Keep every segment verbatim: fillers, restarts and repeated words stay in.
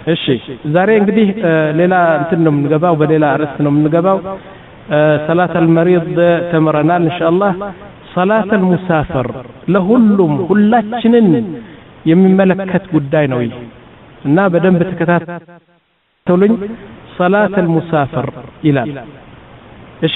እሺ ዛሬ እንግዲህ ሌላ እንትን ነው የምንገባው በሌላ አርዕስት ነው የምንገባው صلاة المريض ተምረናል ኢንሻአላህ صلاة المسافر ለሁሉም ሁላችንን የሚመለከት ጉዳይ ነው ይሄ እና በደንብ ተከታተሉኝ صلاة المسافر ይላል እሺ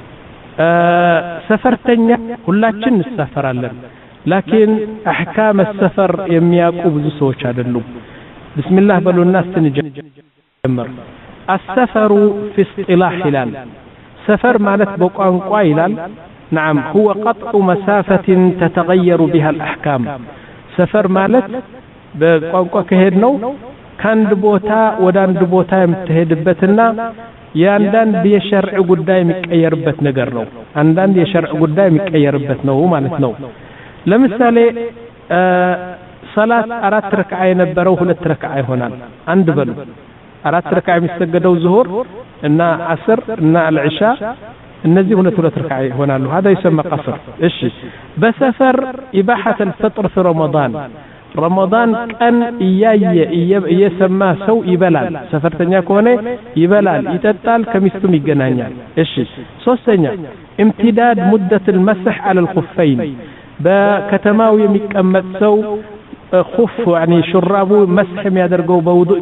ሰፈርተኛ ሁላችን እንሳፈራለን لكن احكام السفر የሚያውቁ ብዙ ሰዎች አይደሉም بسم الله بلونا سنجمر السفر في اصطلاح هلال سفر مالت بقانقوا هلال نعم هو قطع مسافة تتغير بها الأحكام سفر مالت بقانقوا كهدنو كان دبوتا ودان دبوتا يمتهدبتنا ياندان بيشرع قداي مكيربت نجر نو عندان يشرع قداي مكيربت نو مالت نو لمثال آه صلاة أرات ركعة ينبرو هلت ركعة هنا عند بلو أرات ركعة يستجدوا ظهور إن عصر إن العشاء النزي هلت هلت ركعة هنا له هذا يسمى قصر إيش بسفر إباحة الفطر في رمضان رمضان كان إياي يسمى سو إبلال سفر تنيا كونه إبلال يتتال كمستم الجنانيا إيش سوسنيا امتداد مدة المسح على الخفين بكتماو يمكمل سو خف يعني شرابو مسح يادرغو بوضوء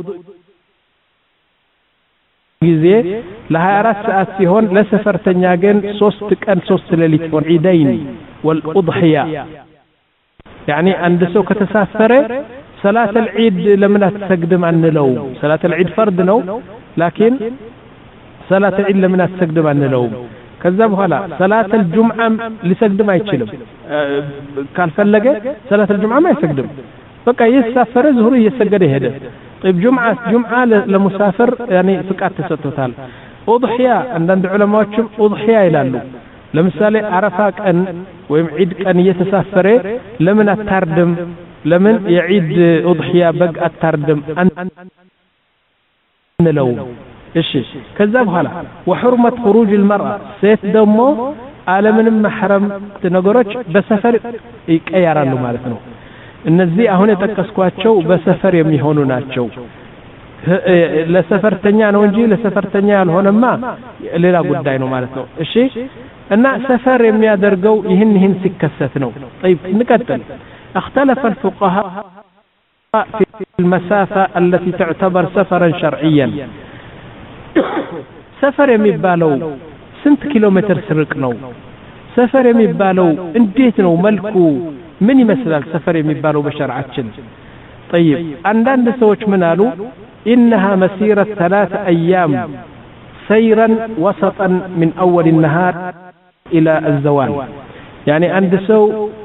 ጊዜ ለ24 ሰዓት ሲሆን ለሰፈርተኛ ግን ሶስት ቀን ሶስት ሌሊት ሆን ዒደይን والأضحية يعني عند سو ከተሳፈረ صلاة العيد لمن تسجدم عنلو صلاة العيد فرض ነው لكن صلاة العيد لمن تسجدم عنلو ከዛ በኋላ صلاة الجمعة ሊሰግድም አይችልም ካልፈለገ صلاة الجمعة ما يسجدم በቃ ይሳፈረ ዙሁር እየሰገደ ሄደ طيب جمعة جمعة لمسافر يعني ፍቃድ ተሰጥቶታል أضحية عند علماءዎችም أضحية ይላሉ ለምሳሌ አረፋ ቀን ወይም ዒድ ቀን እየተሳፈረ ለምን አታርድም ለምን የዒድ أضحية በግ አታርድም አንለው እሺ ከዛ በኋላ وحرمة خروج المرأة ሴት ደግሞ ዓለምንም محرم ነገሮች በሰፈር ይቀያራሉ ማለት ነው እነዚህ አሁን የተጠቀስኳቸው በሰፈር የሚሆኑ ናቸው ለሰፈርተኛ ነው እንጂ ለሰፈርተኛ ያልሆነማ ሌላ ጉዳይ ነው ማለት ነው እሺ እና ሰፈር የሚያደርገው ይህን ይህን ሲከሰት ነው طيب نቀጥል اختلف الفقهاء في المسافة التي تعتبر سفرا شرعيا سفر የሚባለው ስንት ኪሎ ሜትር ስርቅ ነው ሰፈር የሚባለው እንዴት ነው መልኩ ምን ይመስላል ሰፈር የሚባለው በሸርዓችን طيب አንዳንድ ሰዎች ምን አሉ انها مسيره ثلاث ايام سيرا وسطا من اول النهار الى الزوال يعني عند ሰው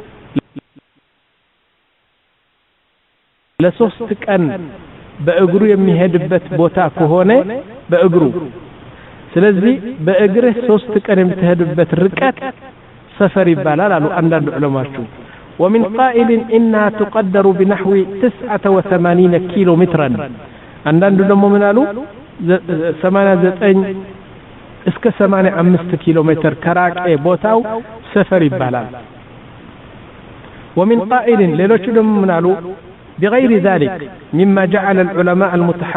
ለሶስት ቀን በእግሩ የሚሄድበት ቦታ ከሆነ በእግሩ ስለዚህ በእግርህ ሶስት ቀን የምትሄድበት ርቀት ሰፈር ይባላል አሉ አንዳንድ ዑለማዎቹ ومن قائل انها تقدر بنحو تسعة وثمانين كيلو مترا عندنا ደግሞ ምን አሉ ثمانية وتسعين እስከ ثمانية وخمسين ኪሎ ሜትር ከራቀ ቦታው ሰፈር ይባላል ومن قائل ሌሎቹ ደግሞ ምን አሉ بغير ذلك مما جعل العلماء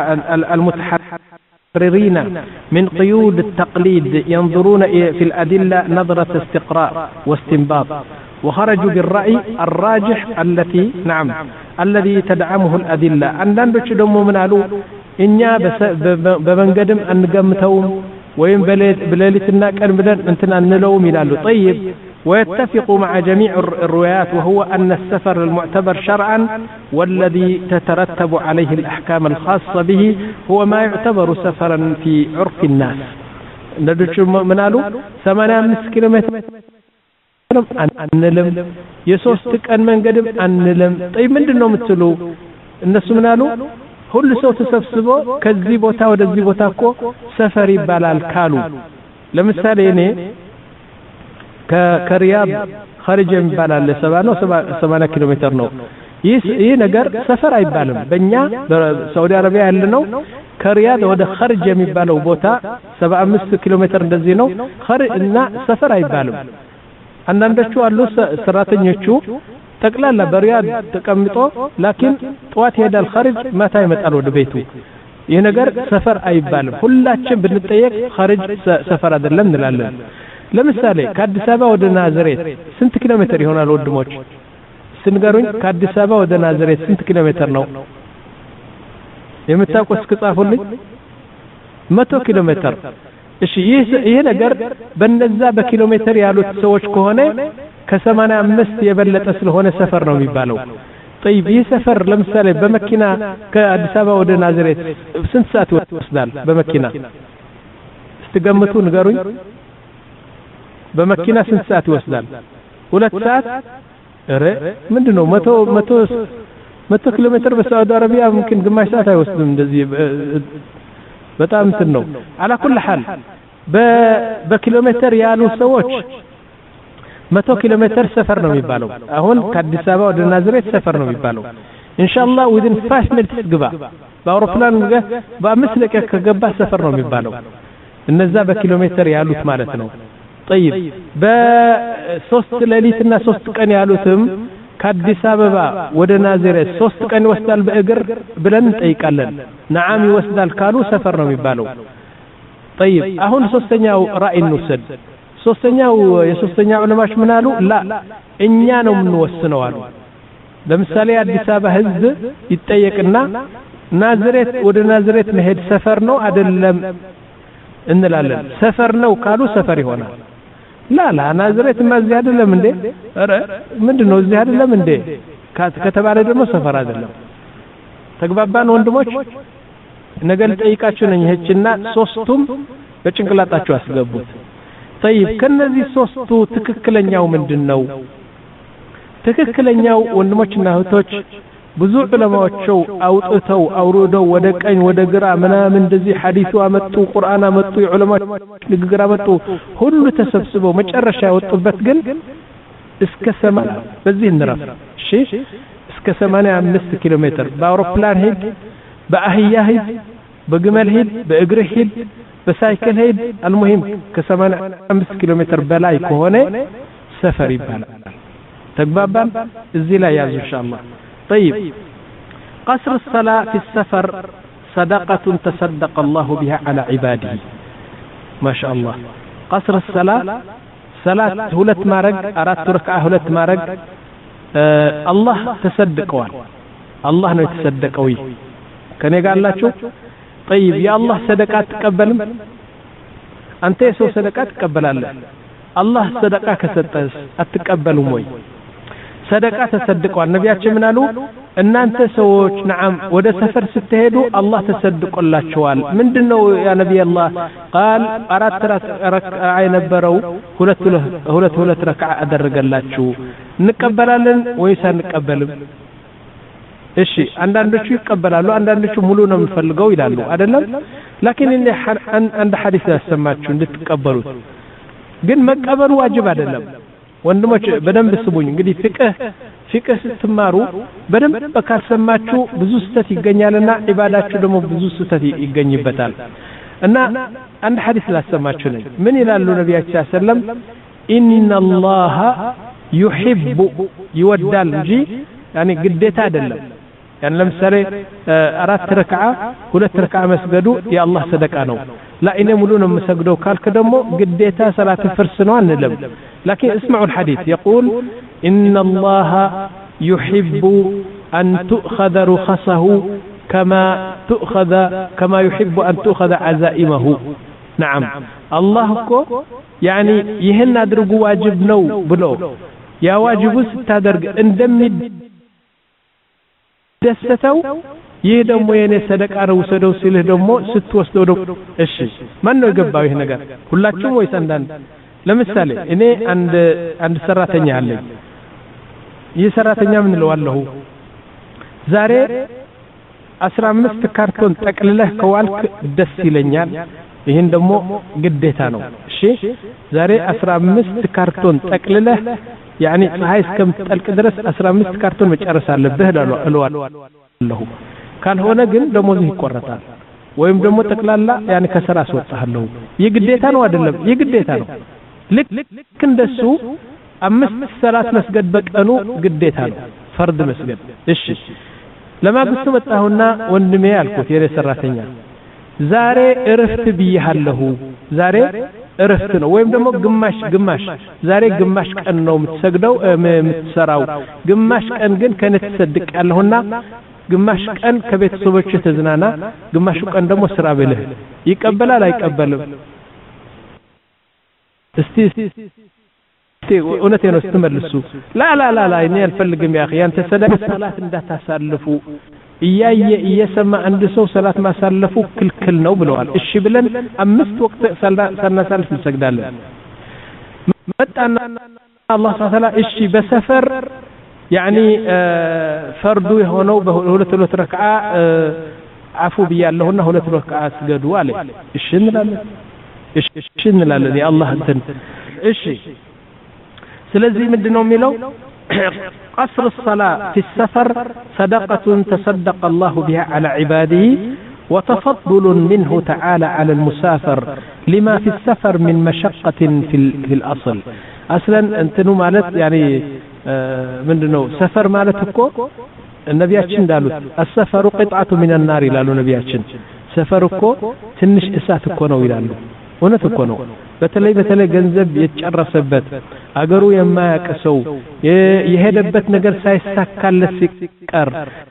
المتحررين من قيود التقليد ينظرون في الأدلة نظرة استقراء واستنباط وخرجوا بالرأي الراجح التي نعم الذي تدعمه الأدلة عندنا ደግሞ ምን አሉ እኛ በመንገድም አንገምተውም ወይም በሌሊትና ቀን ብለን እንትና እንለውም ይላሉ طيب ويتفق مع جميع الروايات وهو أن السفر المعتبر شرعا والذي تترتب عليه الأحكام الخاصة به هو ما يعتبر سفرا في عرف الناس ندوش منالو ثمانية وخمسين كيلومتر አንልም የሶስት ቀን መንገድም አንልም طيب ምንድነው የምትሉ እነሱ ምናሉ ሁሉ ሰው ተሰብስቦ ከዚህ ቦታ ወደዚህ ቦታ እኮ ሰፈር ይባላል ካሉ ለምሳሌ እኔ ከሪያድ خارج ይባላል ሰማንያ ኪሎ ሜትር ነው ይህ ነገር ሰፈር አይባልም በእኛ በሳውዲ አረቢያ ያለነው ከሪያድ ወደ خارج የሚባለው ቦታ ሰባ አምስት ኪሎ ሜትር እንደዚህ ነው خارج እና ሰፈር አይባልም አንዳንዶቹ አሉ ሰራተኞቹ ጠቅላላ በሪያድ ተቀምጦ ላኪን ጧት ሄዳል خارج ማታ ይመጣል ወደ ቤቱ ይህ ነገር ሰፈር አይባልም ሁላችን ብንጠየቅ خارج ሰፈር አይደለም እንላለን ለምሳሌ ከአዲስ አበባ ወደ ናዝሬት ስንት ኪሎ ሜትር ይሆናል ወንድሞች ስንገሩኝ ከአዲስ አበባ ወደ ናዝሬት ስንት ኪሎ ሜትር ነው የምታውቁት ከጻፉልኝ መቶ ኪሎ ሜትር እሺ ይሄ ነገር በነዛ በኪሎ ሜትር ያሉት ሰዎች ከሆነ ከ85 የበለጠ ስለሆነ ሰፈር ነው የሚባለው طيب ይህ ሰፈር ለምሳሌ በመኪና ከአዲስ አበባ ወደ ናዝሬት ስንት ሰዓት ይወስዳል በመኪና ስትገምቱ ንገሩኝ በመኪና ስንት ሰዓት ይወስዳል ሁለት ሰዓት ኧረ ምንድነው መቶ መቶ መቶ ኪሎ ሜትር በሳዑዲ አረቢያ ممكن ግማሽ ሰዓት አይወስድም እንደዚህ በጣም እንትን ነው على كل حال በኪሎ ሜትር ያሉ ሰዎች መቶ ኪሎ ሜትር ሰፈር ነው የሚባለው አሁን ከአዲስ አበባ ወደ ናዝሬት ሰፈር ነው የሚባለው ኢንሻአላህ within five minutes ግባ በአውሮፕላን በአምስት ደቂቃ ከገባ ሰፈር ነው የሚባለው እነዛ በኪሎ ሜትር ያሉት ማለት ነው طيب በሶስት ሌሊትና ሶስት ቀን ያሉትም ከአዲስ አበባ ወደ ናዝሬት ሶስት ቀን ይወስዳል በእግር ብለን እንጠይቃለን ነዓም ይወስዳል ካሉ ሰፈር ነው የሚባለው طيب አሁን ሶስተኛው ራእይ እንውሰድ ሶስተኛው የሶስተኛው ዑለማዎች ምን አሉ ላ እኛ ነው የምንወስነው አሉ ለምሳሌ አዲስ አበባ ህዝብ ይጠየቅና ናዝሬት ወደ ናዝሬት መሄድ ሰፈር ነው አይደለም እንላለን ሰፈር ነው ካሉ ሰፈር ይሆናል ላ ላ ናዝሬት ማዚህ አይደለም እንዴ አረ ምንድነው እዚህ አይደለም እንዴ ከተባለ ደግሞ ሰፈር አይደለም ተግባባን ወንድሞች ነገ ልጠይቃችሁ ነኝ እህችና ሶስቱም በጭንቅላታችሁ አስገቡት طيب ከነዚህ ሶስቱ ትክክለኛው ምንድነው ትክክለኛው ወንድሞችና እህቶች ብዙ ዑለማዎች አውጥተው አውርደው ወደ ቀኝ ወደ ግራ ምናምን እንደዚህ ሐዲሱ አመጡ ቁርአን አመጡ የዑለማዎች ንግግር አመጡ ሁሉ ተሰብስበው መጨረሻ ያወጡበት ግን እስከ ሰማንያ በዚህ እንረፍ እሺ እስከ ሰማንያ አምስት ኪሎ ሜትር በአውሮፕላን ሄድ በአህያ ሄድ በግመል ሄድ በእግር ሄድ በሳይክል ሄድ المهم ከሰማንያ አምስት ኪሎ ሜትር በላይ ከሆነ ሰፈር ይባላል ተግባባን እዚህ ላይ ያዙ ኢንሻአላህ طيب قصر الصلاة في السفر صدقة تصدق الله بها على عباده ما شاء الله قصر الصلاة صلاة هلت مارق أردت ركعة هلت مارق آه الله تصدقوان الله نو يتصدقوي كان يقال الله شو طيب يا الله صدقات تقبلم أنت يسو صدقات تقبل الله الله صدقاء كستس أتقبلوا موي صدقات تصدقوا النبياتش من قالوا ان انت سوچ نعم ወደ ሰፈር ስትሄዱ አላህ ተሰድቆላችኋል ምንድነው ያ ነብይ አላህ قال አራት ረክዓ የነበረው ሁለት ሁለት ሁለት ረክዓ አደረገላችሁ እንቀበላለን ወይስ አንቀበልም እሺ አንዳንዶቹ ይቀበላሉ አንዳንዶቹ ሙሉ ነው የሚፈልገው ይላሉ አይደለም لكن እንደ አንድ ሐዲስ ያሰማችሁ እንድትቀበሉት ግን መቀበሉ ዋጅብ አይደለም ወንድሞች በደንብ ስሙኝ እንግዲህ ፍቅህ ፍቅህ ስትማሩ በደንብ ካልሰማችሁ ብዙ ስተት ይገኛልና ኢባዳችሁ ደግሞ ብዙ ስተት ይገኝበታል እና አንድ ሐዲስ ላሰማችሁ ነኝ ምን ይላሉ ነብያችን ሰለላሁ ዐለይሂ ወሰለም ኢነላሃ ዩሂቡ ይወዳል እንጂ ያኒ ግዴታ አይደለም ያን ለምሳሌ አራት ረክዓ ሁለት ረክዓ መስገዱ የአላህ ሰደቃ ነው لا እኔ ሙሉ ነው መስገደው ካልክ ደግሞ ግዴታ ሰላት ፍርስ ነው አንልም لكن اسمعوا الحديث يقول إن الله يحب أن تؤخذ رخصه كما تؤخذ كما يحب أن تؤخذ عزائمه نعم الله كو يعني يهن أدرق واجب نو بلو يا واجب ستادرق اندمي دستو ይህ ደግሞ የኔ ሰደቃ ነው ወሰደው ሲልህ ደግሞ ስትወስደው ደግሞ እሺ ማን ነው የገባው ይሄ ነገር ሁላችሁም ወይስ አንዳንድ ለምሳሌ እኔ አንድ አንድ ሰራተኛ አለኝ ይህ ሰራተኛ ምን ለዋለሁ ዛሬ አስራ አምስት ካርቶን ጠቅልለህ ከዋልክ ደስ ይለኛል ይሄን ደግሞ ግዴታ ነው እሺ ዛሬ አስራ አምስት ካርቶን ጠቅልለህ يعني ፀሐይ እስከምትጠልቅ ድረስ አስራ አምስት ካርቶን መጨረስ አለብህ እለዋለሁ ካልሆነ ግን ደሞዝ ይቆረጣል ወይም ደግሞ ተክላላ يعني ከስራ አስወጣለሁ ይግዴታ ነው አይደለም ይግዴታ ነው ልክ እንደሱ አምስት ሰላት መስገድ በቀኑ ግዴታ ነው ፈርድ መስገድ እሺ لما قلت متاهنا وندمي ያልኩት የኔ ሰራተኛ ዛሬ እረፍት ብያለሁ ዛሬ እረፍት ነው ወይም ደግሞ ግማሽ ግማሽ ዛሬ ግማሽ ቀን ነው የምትሰግደው የምትሰራው ግማሽ ቀን ግን ከነ ተሰድቅ ያለውና ግማሽ ቀን ከቤተሰቦች ተዝናና ግማሹ ቀን ደግሞ ስራ ብለህ ይቀበላል አይቀበልም እስቲ እስቲ እውነቴ ነው ስትመልሱ ላ ላ ላ ላ እኔ አልፈልግም ያ ያንተ ሰላት እንዳታሳልፉ እያየ እየሰማ አንድ ሰው ሰላት ማሳለፉ ክልክል ነው ብለዋል እሺ ብለን አምስት ወቅት ሰናሳልፍ እንሰግዳለን መጣና አላህ Subhanahu Wa እሺ በሰፈር يعني فرض የሆነው በሁለት ሁለት ረክዓ አፉ ብያለሁና ሁለት ረክዓ ስገዱ አለ እሺ እንላለን እሺ እንላለን ያ አላህ እንትን እሺ ስለዚህ ምንድነው የሚለው قصر الصلاة في السفر صدقة تصدق الله بها على عباده وتفضل منه تعالى على المسافر لما في السفر من مشقة في, في الأصل أصلا أنتنو مالت يعني ምንድነው ሰፈር ማለት እኮ ነብያችን ዳሉት السفر قطعة من النار ይላሉ ነብያችን ሰፈር እኮ ትንሽ እሳት እኮ ነው ይላሉ እውነት እኮ ነው በተለይ በተለይ ገንዘብ የጨረሰበት አገሩ የማያቀሰው የሄደበት ነገር ሳይሳካለት ሲቀር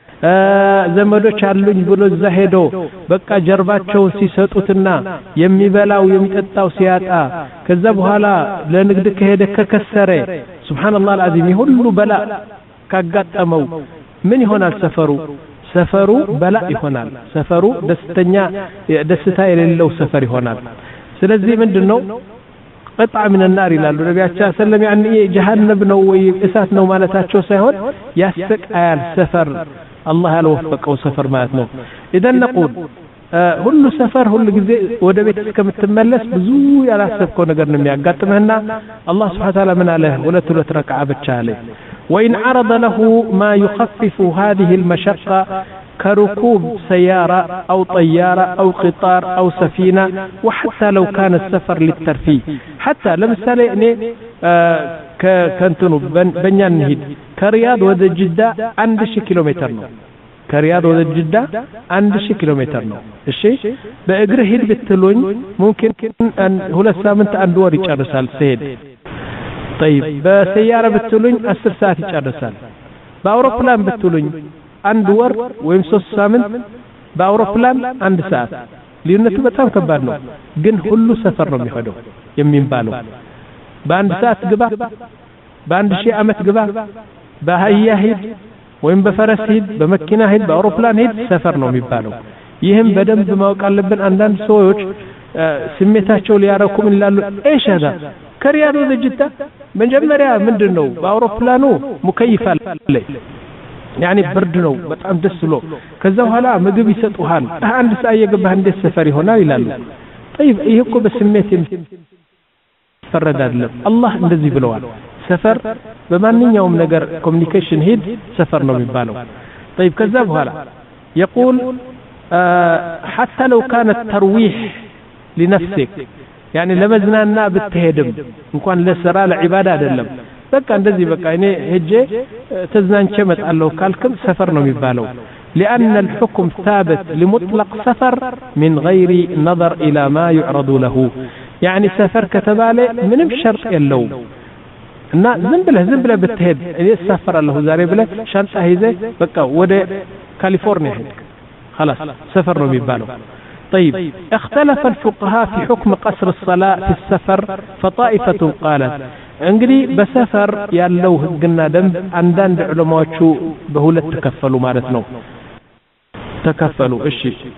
ዘመዶች አሉኝ ብሎ እዛ ሄዶ በቃ ጀርባቸው ሲሰጡትና የሚበላው የሚጠጣው ሲያጣ ከዛ በኋላ ለንግድ ከሄደ ከከሰረ ሱብሃንአላህ አልዓዚም ሁሉ በላ ካጋጠመው ምን ይሆናል ሰፈሩ ሰፈሩ በላ ይሆናል ሰፈሩ ደስተኛ ደስታ የሌለው ሰፈር ይሆናል ስለዚህ ምንድነው قطعة من النار ይላሉ ነብያችን ሰለላሁ ዐለይሂ ወሰለም ጀሃነም ነው ወይ እሳት ነው ማለታቸው ሳይሆን ያስቀያል ሰፈር الله ያልወፈቀው ሰፈር ማለት ነው اذا نقول ሁሉ ሰፈር ሁሉ ጊዜ ወደ ቤት እስከምትመለስ ብዙ ያላሰብከው ነገር ነው የሚያጋጥምህና አላህ Subhanahu Wa Ta'ala ምን አለ ሁለት ሁለት ረክዓ ብቻ አለ وإن عرض له ما يخفف هذه المشقة كركوب سيارة أو طيارة أو قطار أو سفينة وحتى لو كان السفر للترفيه حتى لمثال يعني كنتنو بنيان نهيد كرياض وذا جدة عند شي كيلومتر نو كرياض وذا جدة عند شي كيلومتر نو الشيء بأجره هيد بتلون ممكن أن هو السامنت عند دور يشارسال سيد طيب بسيارة بتلون عشر ساعات يشارسال بأوروبلان بتلون አንድ ወር ወይም ሶስት ሳምንት በአውሮፕላን አንድ ሰዓት ልዩነቱ በጣም ከባድ ነው ግን ሁሉ ሰፈር ነው የሚሄደው የሚባለው በአንድ ሰዓት ግባ በአንድ ሺህ ዓመት ግባ በአህያ ሂድ ወይም በፈረስ ሂድ በመኪና ሂድ በአውሮፕላን ሂድ ሰፈር ነው የሚባለው ይህም በደንብ ማወቅ አለብን አንዳንድ ሰዎች ስሜታቸው ሊያረኩም ይላሉ ايش هذا ከሪያድ ወደ ጅዳ መጀመሪያ ምንድነው በአውሮፕላኑ ሙከይፍ አለ يعني برد ነው በጣም ደስ ብሎ ከዛ በኋላ ምግብ ይሰጡሃል አንድ ሰዓት የገባህ እንደ ሰፈር ይሆናል ይላሉ طيب ይሄ እኮ በስሜት ፈረድ አይደለም አላህ እንደዚህ ብለዋል ሰፈር በማንኛውም ነገር ኮሙኒኬሽን ሄድ ሰፈር ነው የሚባለው طيب ከዛ በኋላ يقول حتى لو كان الترويح لنفسك يعني ለመዝናና ብትሄድም እንኳን ለስራ ለዒባዳ አይደለም በቃ እንደዚህ በቃ እኔ ሄጄ ተዝናንቼ መጣለሁ ካልክም ሰፈር ነው የሚባለው لأن الحكم ثابت لمطلق سفر من غير نظر إلى ما يعرض له يعني سفر كتباله من بشرط يلو እና ዝም ብለህ ዝም ብለህ ብትሄድ እኔ ሰፈራለሁ ዛሬ ብለህ ሻንጣ ይዘህ በቃ ወደ ካሊፎርኒያ ሄድ خلاص سفر ነው የሚባለው طيب اختلف الفقهاء في حكم قصر الصلاة في السفر فطائفة قالت እንግዲህ በሰፈር ያለው ህግና ደንብ አንዳንድ ዑለማዎቹ በሁለት ተከፈሉ ማለት ነው ተከፈሉ እሺ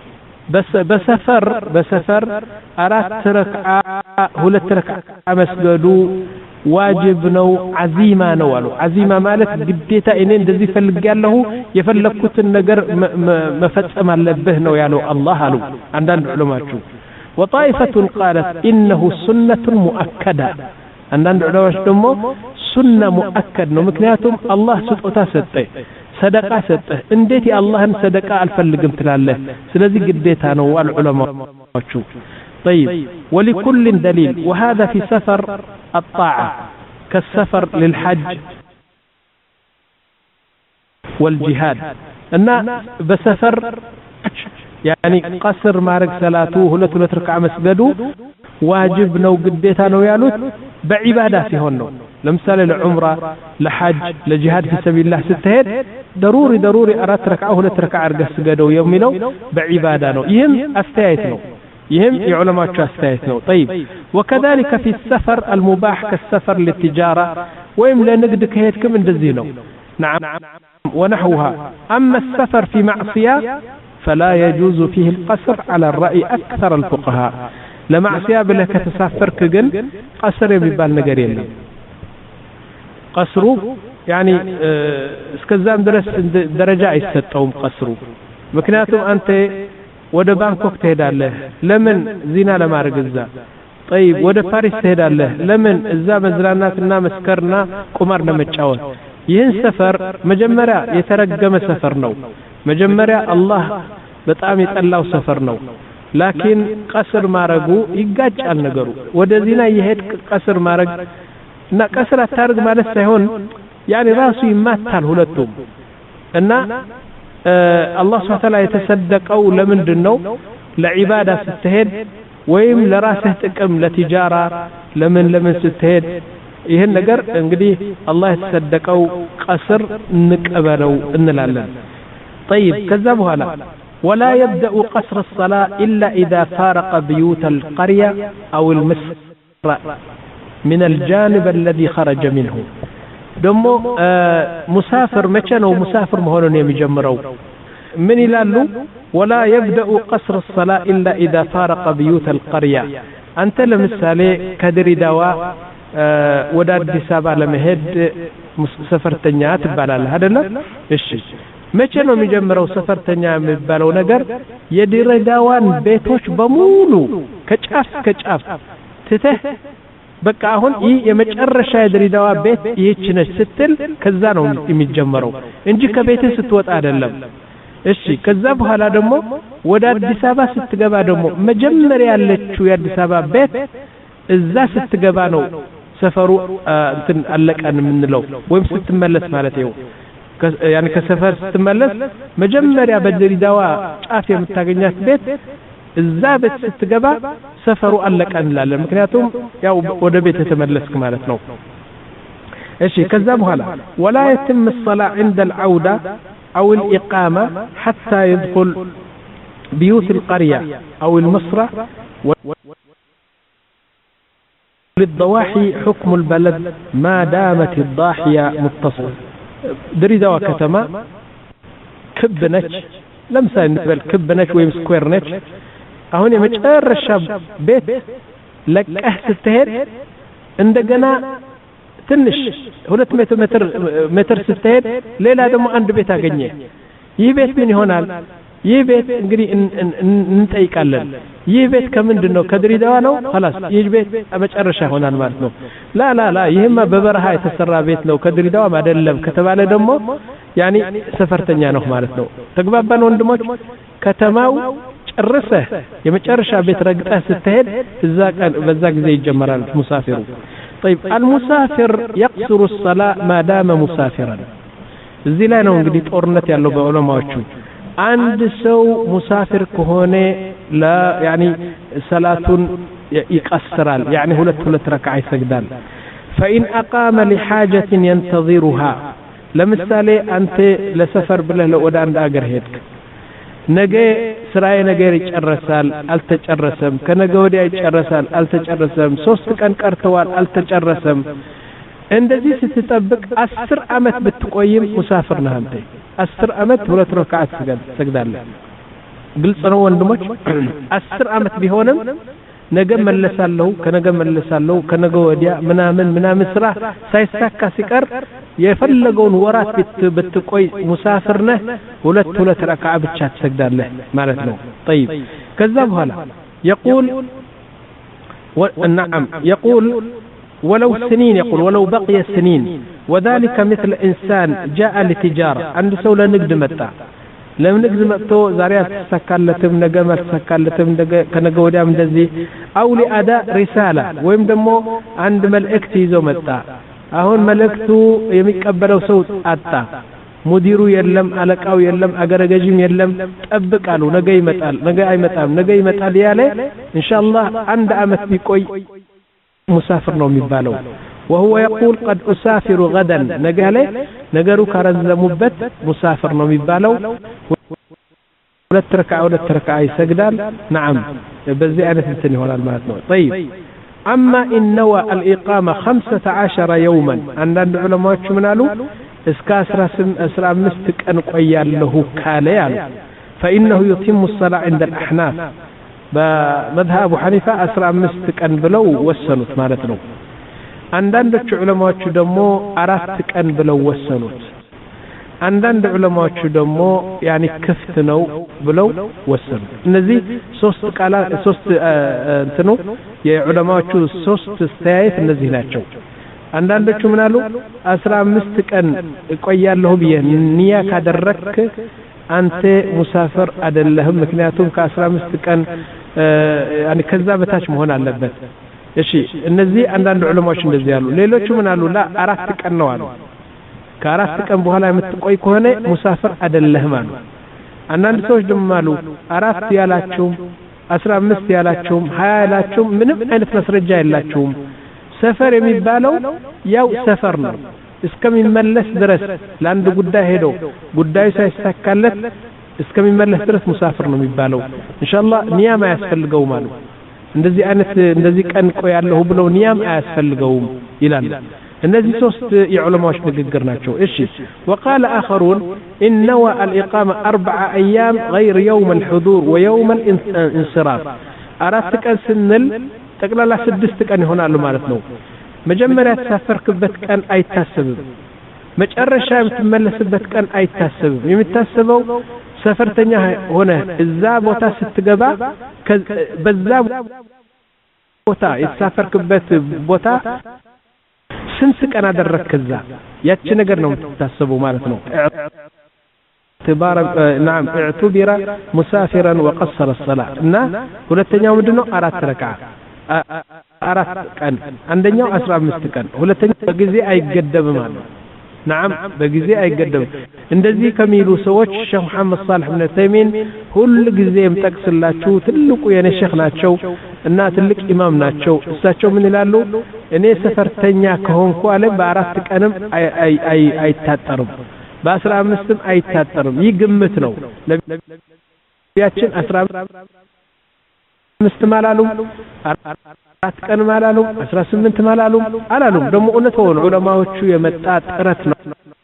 በሰፈር በሰፈር አራት ረክዓ ሁለት ረክዓ መስገዱ ዋጅብ ነው አዚማ ነው አሉ አዚማ ማለት ግዴታ እኔ እንደዚህ ፈልጋለሁ የፈለኩትን ነገር መፈጸም አለብህ ነው ያለው አላህ አሉ አንዳንድ ዑለማዎቹ وطائفة قالت إنه سنة مؤكدة አንዳንድ ዑለማዎች ደግሞ ሱና ሙአከድ ነው ምክንያቱም አላህ ስጦታ ሰጠ ሰደቃ ሰጠ እንዴት የአላህን ሰደቃ አልፈልግም ትላለህ ስለዚህ ግዴታ ነው አሉ ዑለማዎቹ طيب ولكل دليل وهذا في سفر الطاعة كالسفر للحج والجهاد እና በሰፈር يعني قصر ማረግ ሰላቱ ሁለት ሁለት ረክዓ መስገዱ ዋጅብ ነው ግዴታ ነው ያሉት በዒባዳ ሲሆን ነው ለምሳሌ ለዑምራ ለሐጅ ለጂሃድ في سبيل الله ስትሄድ ضروري ضروري አራት ረክዓ ሁለት ረክዓ አርገህ ስገደው የሚለው በዒባዳ ነው ይህም አስተያየት ነው ይህም የዑለማዎቹ አስተያየት ነው طيب وكذلك في السفر المباح كالسفر للتجارة ወይም ለንግድ ከሄድክም እንደዚህ ነው نعم ونحوها أما السفر في معصية فلا يجوز فيه القصر على الرأي أكثر الفقهاء لمعصية بلا كتسافر كجن قصر يبال نجار يلا قصروا يعني اسكزام درس درجة يستطعم قصروا مكناتهم أنت وده بانكوك تهداله لمن زنا لما رجزا طيب وده باريس تهداله لمن إذا مزراناتنا مسكرنا قمرنا متشاور ይህን ሰፈር መጀመሪያ የተረገመ ሰፈር ነው መጀመሪያ አላህ በጣም የጠላው ሰፈር ነው ላኪን ቀስር ማረጉ ይጋጫል ነገሩ ወደዚህና ይሄድ ቀስር ማረግ እና ቀስር አታርግ ማለት ሳይሆን يعني ራሱ ይማታል ሁለቱም እና አላህ Subhanahu Wa Ta'ala የተሰደቀው ለምንድነው ለዒባዳ ስትሄድ ወይም ለራስህ ጥቅም ለቲጃራ ለምን ለምን ስትሄድ ይሄን ነገር እንግዲህ አላህ የተሰደቀው ቀስር እንቀበለው እንላለን طيب ከዛ በኋላ ولا يبدأ قصر الصلاة إلا إذا فارق بيوت القرية أو المسر من الجانب الذي خرج منه دمو آه مسافر متى ነው مسافر መሆኑን የሚጀምረው من ይላሉ ولا يبدأ قصر الصلاة إلا إذا فارق بيوت القرية أنت ለምሳሌ ከድሬዳዋ ወደ አዲስ አበባ ለመሄድ ሰፈርተኛ ትባላለህ አይደለ እሺ መቼ ነው የሚጀምረው ሰፈርተኛ የሚባለው ነገር የድሬዳዋን ቤቶች በሙሉ ከጫፍ ከጫፍ ትተህ በቃ አሁን ይህ የመጨረሻ የድሬዳዋ ቤት ይህች ነች ስትል ከዛ ነው የሚጀምረው እንጂ ከቤትህ ስትወጣ አይደለም እሺ ከዛ በኋላ ደግሞ ወደ አዲስ አበባ ስትገባ ደግሞ መጀመሪያ ያለችው የአዲስ አበባ ቤት እዛ ስትገባ ነው ሰፈሩ እንትን አለቀን ምንለው ወይም ስትመለስ ማለት ነው يعني ከሰፈር ስትመለስ መጀመሪያ በድሬዳዋ ጫፍ የምታገኛት ቤት እዛ ቤት ስትገባ ሰፈሩ አለቀን እንላለን ምክንያቱም ያው ወደ ቤት ተመለስክ ማለት ነው እሺ ከዛ በኋላ ولا يتم الصلاة عند العودة أو الإقامة حتى يدخل بيوت القرية أو المصرة للضواحي حكم البلد ما دامت الضاحية متصل دريدوا كتما كبنش لمسا نقبل كبنش ويم سكوير نش هون يمجرش بيت لك أهل ستهد عندنا تنش ሁለት ሜትር ሜትር ስትሄድ ሌላ ደግሞ አንድ ቤት አገኘ ይህ ቤት ምን ይሆናል ይህ ቤት እንግዲህ እንጠይቃለን ይህ ቤት ከምንድነው ከድሬዳዋ ነው خلاص ይህ ቤት መጨረሻ ይሆናል ማለት ነው ላ ላ ላ ይሄማ በበረሃ የተሰራ ቤት ነው ከድሬዳዋ አይደለም ከተባለ ደግሞ ያኒ ሰፈርተኛ ነው ማለት ነው ተግባባን ወንድሞች ከተማው ጨርሰህ የመጨረሻ ቤት ረግጠህ ስትሄድ እዛ ቀን በዛ ጊዜ ይጀመራል ሙሳፊሩ طيب المسافر يقصر الصلاة ما دام مسافرا እዚህ ላይ ነው እንግዲህ ጦርነት ያለው በዑለማዎቹ አንድ ሰው ሙሳፊር ከሆነ ላ يعني ሰላቱን ይቀስራል يعني ሁለት ሁለት ረክዓ ይሰግዳል فإن أقام لحاجة ينتظرها ለምሳሌ አንተ ለሰፈር ብለህ ወደ አንድ አገር ሄድክ ነገ ስራዬ ነገር ይጨረሳል አልተጨረሰም ከነገ ወዲያ ይጨረሳል አልተጨረሰም ሶስት ቀን ቀርተዋል አልተጨረሰም እንደዚህ ስትጠብቅ አስር አመት ብትቆይም ሙሳፊር ነህ አንተ አስር አመት ሁለት ረክዓት ትሰግዳለህ ግልጽ ነው ወንድሞች አስር አመት ቢሆንም ነገ መለሳለሁ ከነገ መለሳለሁ ከነገ ወዲያ ምናምን ምናምን ስራ ሳይሳካ ሲቀር የፈለገውን ወራት ብትቆይ ሙሳፊር ነህ ሁለት ሁለት ረክዓ ብቻ ትሰግዳለህ ማለት ነው طيب ከዛ በኋላ يقول نعم يقول ولو سنين يقول ولو بقي سنين وذلك مثل إنسان جاء لتجارة عند سولة نقد متى لم نقد متى زاريات سكالتم نجمل سكالتم كنجا وديام دزي أو لأداء رسالة ويم دمو عند ملئكتي زو متى أهون ملئكتو يمكبروا صوت أتا ሙዲሩ የለም አለቃው የለም አገረገጅም የለም ጠብቃሉ ነገ ይመጣል ነገ አይመጣም ነገ ይመጣል ያለ ኢንሻአላህ አንድ አመት ቢቆይ ሙሳፊር ነው የሚባለው وهو يقول قد أسافر غدا نقاله نقروا كرزموبت مسافر ነው የሚባለው ሁለት ረካዓ ሁለት ረካዓ ይሰግዳል نعم በዚህ አይነት እንትን ይሆናል ማለት ነው طيب اما ان نوى الاقامه خمسة عشر يوما አንዳንድ ዑለማዎች ምን አሉ እስከ አስራ አምስት ቀን ቆያለሁ ካለ ያሉ فانه يتم الصلاه عند الاحناف በመذهب ابو حنيفه አስራ አምስት ቀን ብለው ወሰኑት ማለት ነው አንዳንዶቹ ዑለማዎች ደግሞ አራት ቀን ብለው ወሰኑት አንዳንድ ዑለማዎች ደግሞ ያኒ ክፍት ነው ብለው ወሰኑ እነዚህ ሶስት ቃላ ሶስት እንትኑ የዑለማዎቹ ሶስት አስተያየት እነዚህ ናቸው አንዳንዶቹ ምን አሉ አስራ አምስት ቀን ቆያለሁ ብዬ ንያ ካደረክ አንተ ሙሳፊር አይደለህም ምክንያቱም ከ15 ቀን ያኒ ከዛ በታች መሆን አለበት እሺ እነዚህ አንዳንድ ዑለማዎች እንደዚህ ያሉ ሌሎቹ ምን አሉ ላ አራት ቀን ነው አሉ ከአራት ቀን በኋላ የምትቆይ ከሆነ ሙሳፊር አይደለህም አሉ አንዳንድ ሰዎች ደግሞ አሉ አራት ያላችሁ አስራ አምስት ያላችሁ ሀያ ያላችሁ ምንም አይነት መስረጃ የላችሁም ሰፈር የሚባለው ያው ሰፈር ነው እስከሚመለስ ድረስ ለአንድ ጉዳይ ሄዶ ጉዳዩ ሳይሳካለት እስከሚመለስ ድረስ ሙሳፊር ነው የሚባለው ኢንሻአላህ ኒያም አያስፈልገውም አሉ እንደዚህ አይነት እንደዚህ ቀን ቆያለሁ ብለው ኒያም አያስፈልገውም ይላል እነዚህ ሶስት የዑለማዎች ንግግር ናቸው እሺ وقال آخرون إن نوى الإقامة أربع أيام غير يوم الحضور ويوم الانصراف አራት ቀን ስንል ጠቅላላ ስድስት ቀን ይሆናል ማለት ነው መጀመሪያ ተሳፈርክበት ቀን አይታሰብም መጨረሻ የምትመለስበት ቀን አይታሰብም የሚታሰበው ሰፈርተኛ ሆነ እዛ ቦታ ስትገባ በዛ ቦታ የተሳፈርክበት ቦታ ስንት ቀን አደረከዛ ያቺ ነገር ነው የምትታሰበው ማለት ነው تبارك نعم اعتبر مسافرا وقصر الصلاه እና ሁለተኛው ምንድነው አራት ረካዓ አራት ቀን አንደኛው አስራ አምስት ቀን ሁለተኛው በጊዜ አይገደብም ማለት نعم በጊዜ አይገደብም እንደዚህ ከሚሉ ሰዎች ሼህ መሐመድ ሷሊህ ኢብኑ ተይሚን ሁሉ ጊዜ የምጠቅስላችሁ ትልቁ የኔ ሼህ ናቸው እና ትልቅ ኢማም ናቸው እሳቸው ምን ይላሉ እኔ ሰፈርተኛ ከሆንኩ አለ በአራት ቀንም አይታጠርም በአስራ አምስትም አይታጠርም ይህ ግምት ነው ነቢያችን አስራ አምስት ማላሉ አራት ቀን ማላሉ አስራ ስምንት ማላሉ አላሉ ደግሞ እውነት ሆነ ዑለማዎቹ የመጣ ጥረት ነው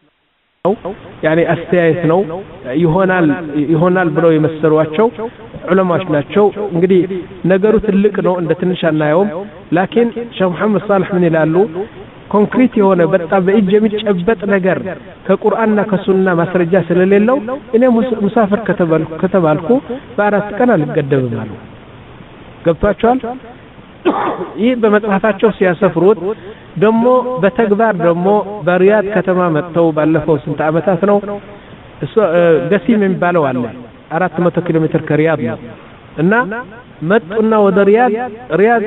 ያኔ አስተያየት ነው ይሆናል ይሆናል ብለው የመሰሏቸው ዑለማዎች ናቸው እንግዲህ ነገሩ ትልቅ ነው እንደ ትንሽ አናየውም ላኪን ሼህ መሐመድ ሷሊህ ምን ይላሉ ኮንክሪት የሆነ በጣም በእጅ የሚጨበጥ ነገር ከቁርአንና ከሱና ማስረጃ ስለሌለው እኔ ሙሳፊር ከተባልኩ ከተባልኩ በአራት ቀን አልገደብም አሉ ገብቷቸዋል ይህ በመጽሐፋቸው ሲያሰፍሩት ደግሞ በተግባር ደግሞ በሪያድ ከተማ መጥተው ባለፈው ስንት አመታት ነው እሱ ገሲም የሚባለው አለ አራት መቶ ኪሎ ሜትር ከሪያድ ነው እና መጡና ወደ ሪያድ ሪያድ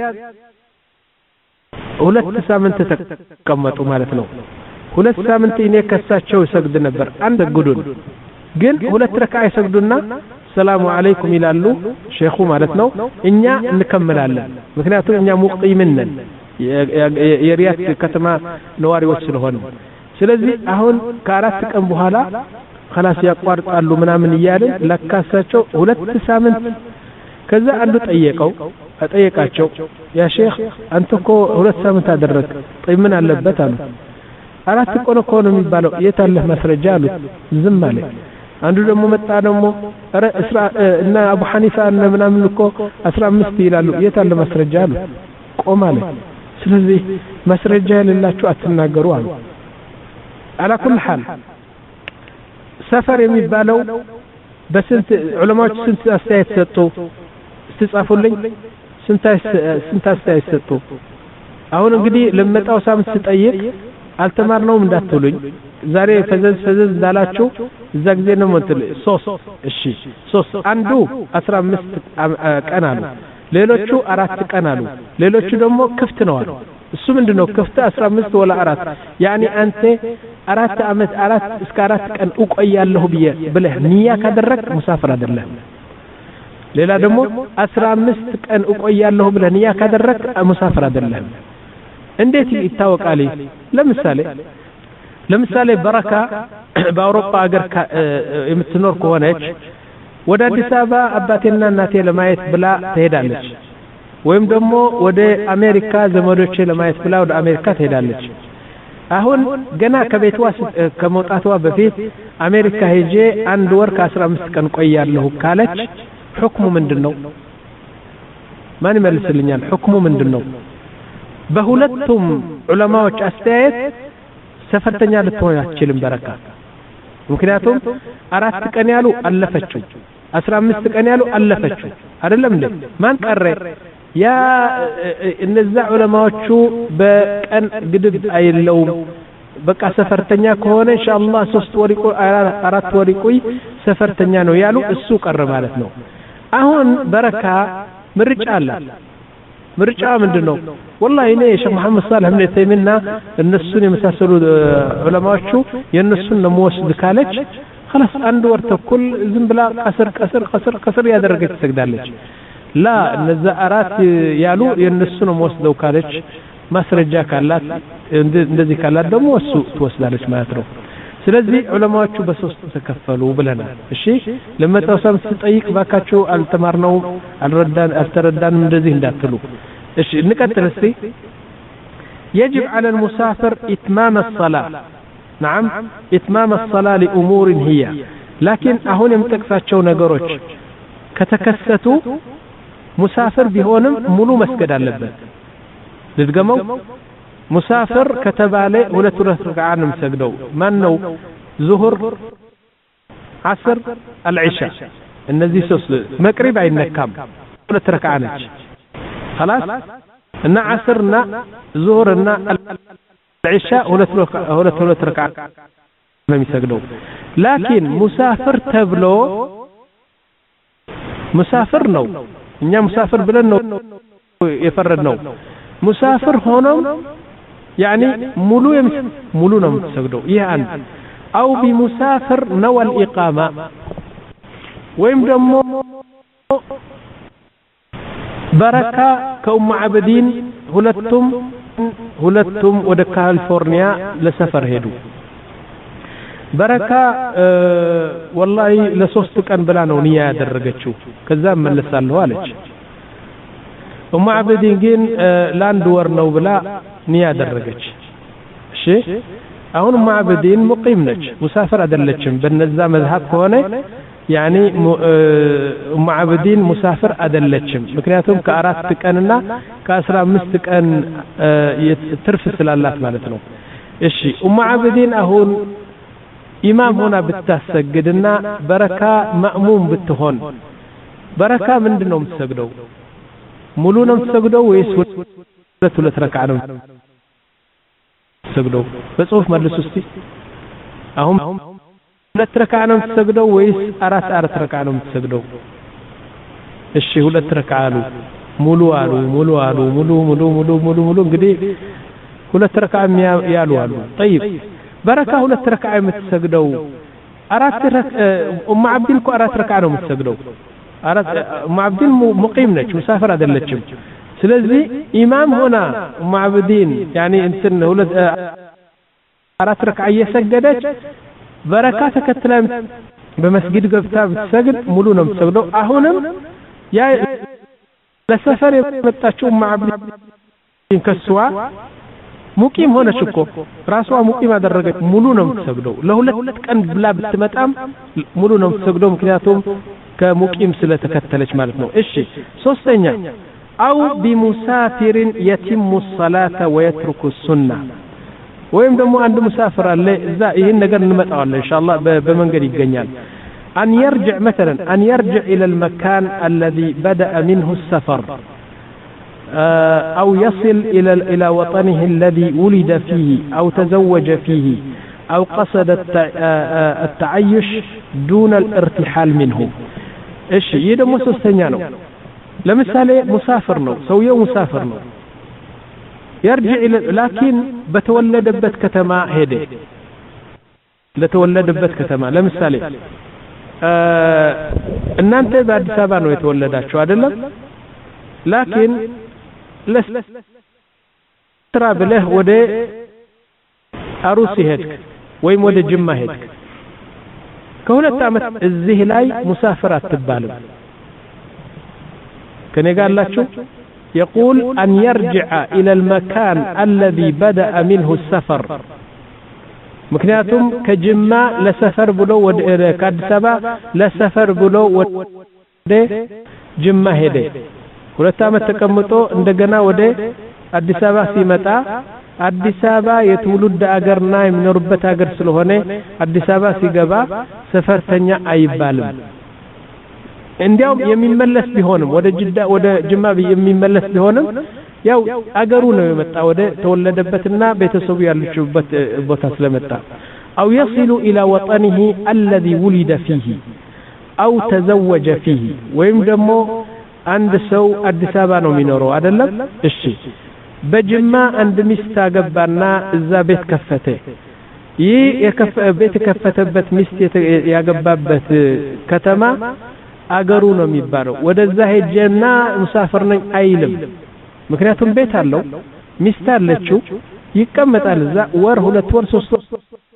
ሁለት ሳምንት ተቀመጡ ማለት ነው ሁለት ሳምንት እኔ ከሳቸው ይሰግድ ነበር አንድ ጉዱን ግን ሁለት ረካዓ ይሰግዱና ሰላሙ አለይኩም ይላሉ ሼኹ ማለት ነው እኛ እንከመላለን ምክንያቱም እኛ ሙቂምን ነን የሪያድ ከተማ ነዋሪዎች ስለሆነ ስለዚህ አሁን ከአራት ቀን በኋላ خلاص ያቋርጣሉ ምናምን ይያልን ለካሳቸው ሁለት ሳምንት ከዛ አንዱ ጠየቀው አጠየቃቸው ያ ሼኽ አንተኮ ሁለት ሳምንት አደረክ ጠይ ምን አለበት አሉ አራት ቀን እኮ ነው የሚባለው የታለ ማስረጃ አሉት ዝም አለ አንዱ ደግሞ መጣ ደግሞ አረ እስራ እና አቡ ሐኒፋ እና ምናምን እኮ አስራ አምስት ይላሉ የታለ ማስረጃ አሉ ቆም አለ ስለዚህ ማስረጃ የሌላችሁ አትናገሩ አሉ على كل حال ሰፈር የሚባለው በስንት ዑለማዎች ስንት አስተያየት ሰጡ ስትጻፉልኝ ስንት ስንት አስተያየት ሰጡ አሁን እንግዲህ ለመጣው ሳምንት ስጠይቅ አልተማርነውም እንዳትሉኝ ዛሬ ፈዘዝ ፈዘዝ እንዳላችሁ እዛ ጊዜ ነው ማለት ሶስት እሺ ሶስት አንዱ አስራ አምስት ቀን አሉ ሌሎቹ አራት ቀን አሉ ሌሎቹ ደግሞ ክፍት ነው አሉ እሱ ምንድነው ከፍታ አስራ አምስት ወላ አራት ያኒ አንተ አራት አመት አራት እስከ አራት ቀን እቆያለሁ ብለህ ንያ ካደረክ ሙሳፍር አይደለም ሌላ ደግሞ አስራ አምስት ቀን እቆያለሁ ብለህ ንያ ካደረክ ሙሳፍር አይደለም እንዴት ይታወቃል ለምሳሌ ለምሳሌ በረካ በአውሮፓ ሀገር የምትኖር ከሆነች ወደ አዲስ አበባ አባቴና እናቴ ለማየት ብላ ትሄዳለች ወይም ደግሞ ወደ አሜሪካ ዘመዶቼ ለማየት ብላ ወደ አሜሪካ ትሄዳለች አሁን ገና ከቤትዋ ከመውጣቷ በፊት አሜሪካ ሄጄ አንድ ወር ከአስራ አምስት ቀን ቆያለሁ ካለች ሁክሙ ምንድነው ማን ይመልስልኛል ሁክሙ ምንድነው በሁለቱም ዑለማዎች አስተያየት ሰፈርተኛ ልትሆን አትችልም በረካ ምክንያቱም አራት ቀን ያሉ አለፈችው አስራ አምስት ቀን ያሉ አለፈችው አይደለም እንዴ ማን ቀረ ያ እነዛ ዑለማዎቹ በቀን ግድብ አይለው በቃ ሰፈርተኛ ከሆነ ኢንሻአላህ ሶስት ወር ይቆይ አራት ወር ይቆይ ሰፈርተኛ ነው ያሉ እሱ ቀረ ማለት ነው አሁን በረካ ምርጫ አለ ምርጫ ምንድነው والله እኔ ሼክ መሐመድ ሳልህ ኢብኑ ተይሚና እነሱን የመሳሰሉ ዑለማዎቹ የነሱን ለመወስድ ካለች خلاص አንድ ወር ተኩል ዝም ብላ ቀስር ቀስር ቀስር ቀስር ያደረገች ትሰግዳለች ላ እነዛ አራት ያሉ የነሱን መወስደው ካለች ማስረጃ ካላት እንደዚህ ካላት ደግሞ እሱ ትወስዳለች ማለት ነው ስለዚህ ዑለማዎቹ በሶስት ተከፈሉ ብለናል እሺ ለመጣው ሰም ተጠይቅ ባካችሁ አልተማርነው አልረዳን አልተረዳንም እንደዚህ እንዳትሉ እሺ እንቀጥል እስቲ يجب على المسافر إتمام الصلاة نعم إتمام الصلاة لأمور هي لكن أهون يمتكفاتشو ነገሮች ከተከሰቱ مسافر ቢሆንም ሙሉ መስገድ አለበት ልድገመው مسافر ከተባለ ሁለት ረካዓ ነው የሚሰግደው ማን ነው ዙሁር ዓስር العشاء እነዚህ ሶስት መቅሪብ አይነካም ሁለት ረካዓ ነች خلاص እና ዓስርና ዙሁርና العشاء ሁለት ሁለት ሁለት ረካዓ ነው የሚሰግደው ላኪን مسافر ተብሎ مسافر ነው እኛ مسافر ብለን ነው የፈረድነው مسافر ሆኖም يعني ملو يمس ملو نم تسجدوا يعني أو بمسافر نوى الإقامة ويم دمو بركة كأم عبدين هلتم هلتم ود كاليفورنيا لسفر هدو بركة أه والله لسوستك أن بلانو نيا درجتشو كذا من لسالو عليك أم عبدين جين أه لاندور نو بلا نيا درجتش እሺ አሁን ማዕበዲን ሙቂም ነች ሙሳፈር አይደለችም በነዛ መዝሐብ ከሆነ ያኒ ማዕበዲን ሙሳፈር አይደለችም ምክንያቱም ከአራት ቀንና ከአስራ አምስት ቀን ትርፍ ስላላት ማለት ነው እሺ ማዕበዲን አሁን ኢማም ሆና ብታሰግድና በረካ ማእሙም ብትሆን በረካ ምንድነው የምትሰግደው ሙሉ ነው የምትሰግደው ወይስ ሁለት ሁለት ረካዓ ነው ሰግደው በጽሁፍ መልሱ እስቲ አሁን ሁለት ረካዓ ነው የምትሰግደው ወይስ አራት አራት ረካዓ ነው የምትሰግደው እሺ ሁለት ረካዓ አሉ ሙሉ አሉ ሙሉ አሉ ሙሉ ሙሉ ሙሉ ሙሉ ሙሉ እንግዲህ ሁለት ረካዓ ያሉ አሉ طيب በረካ ሁለት ረካዓ የምትሰግደው አራት ረካዓ ኡም አብዲን እኮ አራት ረካዓ ነው የምትሰግደው አራት ኡም አብዲን ሙቂም ነች ሙሳፈር አይደለችም ስለዚህ ኢማም ሆና ማዕበዲን ያኒ እንትን ሁለት አራት ረካዓ እየሰገደች በረካ ተከትላ በመስጊድ ገብታ ብትሰግድ ሙሉ ነው የምትሰግደው አሁንም ያ ለሰፈር የመጣችው ማዕበዲን ከሷ ሙቂም ሆነች እኮ ራሷ ሙቂም አደረገች ሙሉ ነው የምትሰግደው ለሁለት ቀን ብላ ብትመጣም ሙሉ ነው የምትሰግደው ምክንያቱም ከሙቂም ስለተከተለች ማለት ነው እሺ ሶስተኛ أو بمسافر يتم الصلاة ويترك السنة ويم دمو عند مسافر اللي إذا إيه نقدر نمتع الله إن شاء الله بمنقل يقنيان أن يرجع مثلا أن يرجع إلى المكان الذي بدأ منه السفر أو يصل إلى إلى وطنه الذي ولد فيه أو تزوج فيه أو قصد التعيش دون الارتحال منه إيش يدمو سستنيانو ለምሳሌ ሙሳፍር ነው ሰውየው ሙሳፍር ነው يرجع إلى لكن بتولدበት ከተማ ሄደ ለተወለደበት ከተማ ለምሳሌ እናንተ በአዲስ አበባ ነው የተወለዳችሁ አይደለም ላኪን ለስራ ብለህ ወደ አሩሲ ሄድክ ወይም ወደ ጅማ ሄድክ ከሁለት ዓመት እዚህ ላይ ሙሳፍር አትባልም ከኔ ጋር አላችሁ يقول أن يرجع إلى المكان الذي بدأ منه السفر ምክንያቱም ከጅማ ለሰፈር ብሎ ወደ ከአዲስ አበባ ለሰፈር ብሎ ወደ ጅማ ሄደ ሁለት ዓመት ተቀምጦ እንደገና ወደ አዲስ አበባ ሲመጣ አዲስ አበባ የትውልድ አገርና የሚኖርበት አገር ስለሆነ አዲስ አበባ ሲገባ ሰፈርተኛ አይባልም እንዲያው የሚመለስ ቢሆንም ወደ ጅዳ ወደ ጅማ የሚመለስ ቢሆንም ያው አገሩ ነው የመጣ ወደ ተወለደበትና ቤተሰቡ ያለችበት ቦታ ስለመጣ أو يصل إلى وطنه الذي ولد فيه أو تزوج فيه ወይም ደግሞ አንድ ሰው አዲስ አበባ ነው የሚኖረው አይደለም እሺ በጅማ አንድ ሚስት አገባና እዛ ቤት ከፈተ ይህ ቤት ከፈተበት ሚስት ያገባበት ከተማ አገሩ ነው የሚባለው ወደዛ ሄጀና ሙሳፈር ነኝ አይልም ምክንያቱም ቤት አለው ሚስት አለችው ይቀመጣል እዛ ወር ሁለት ወር ሶስት ወር